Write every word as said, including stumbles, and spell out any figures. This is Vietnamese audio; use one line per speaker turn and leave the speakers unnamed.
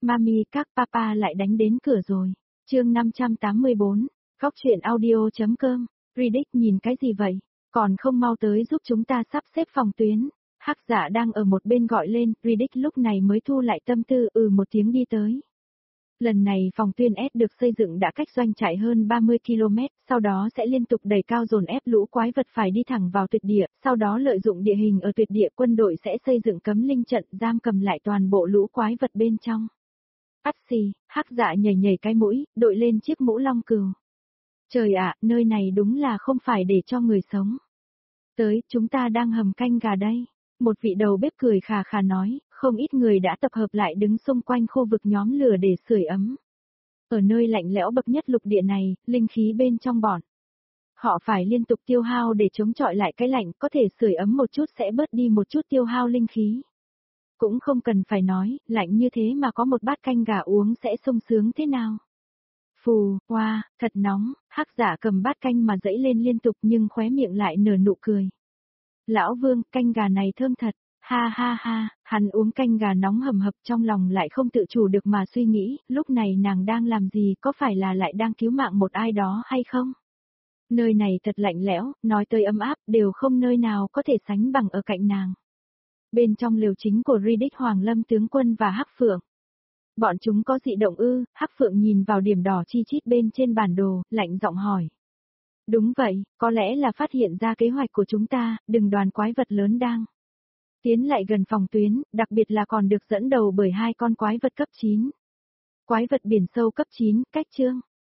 Mami các papa lại đánh đến cửa rồi. Chương năm trăm tám mươi bốn, Góc truyện audio.com. Riddick nhìn cái gì vậy? Còn không mau tới giúp chúng ta sắp xếp phòng tuyến. Hắc Dạ đang ở một bên gọi lên, Riddick lúc này mới thu lại tâm tư ừ một tiếng đi tới. Lần này phòng tuyến S được xây dựng đã cách doanh trại hơn ba mươi ki lô mét, sau đó sẽ liên tục đẩy cao dồn ép lũ quái vật phải đi thẳng vào tuyệt địa, sau đó lợi dụng địa hình ở tuyệt địa quân đội sẽ xây dựng cấm linh trận giam cầm lại toàn bộ lũ quái vật bên trong. Ắt xì, Hắc Dạ nhảy nhảy cái mũi, đội lên chiếc mũ long cừu. Trời ạ, nơi này đúng là không phải để cho người sống. Tới, chúng ta đang hầm canh gà đây. Một vị đầu bếp cười khà khà nói, không ít người đã tập hợp lại đứng xung quanh khu vực nhóm lửa để sưởi ấm. Ở nơi lạnh lẽo bậc nhất lục địa này, linh khí bên trong bọn họ phải liên tục tiêu hao để chống chọi lại cái lạnh, có thể sưởi ấm một chút sẽ bớt đi một chút tiêu hao linh khí. Cũng không cần phải nói, lạnh như thế mà có một bát canh gà uống sẽ sung sướng thế nào. Phù, hoa, wow, thật nóng, Hắc Dạ cầm bát canh mà dẫy lên liên tục nhưng khóe miệng lại nở nụ cười. Lão Vương, canh gà này thơm thật, ha ha ha, hắn uống canh gà nóng hầm hập trong lòng lại không tự chủ được mà suy nghĩ, lúc này nàng đang làm gì, có phải là lại đang cứu mạng một ai đó hay không? Nơi này thật lạnh lẽo, nói tới ấm áp, đều không nơi nào có thể sánh bằng ở cạnh nàng. Bên trong liều chính của Riddick Hoàng Lâm tướng quân và Hắc Phượng. Bọn chúng có dị động ư? Hắc Phượng nhìn vào điểm đỏ chi chít bên trên bản đồ, lạnh giọng hỏi. Đúng vậy, có lẽ là phát hiện ra kế hoạch của chúng ta, đừng đoàn quái vật lớn đang tiến lại gần phòng tuyến, đặc biệt là còn được dẫn đầu bởi hai con quái vật cấp chín. Quái vật biển sâu cấp chín, cách chương.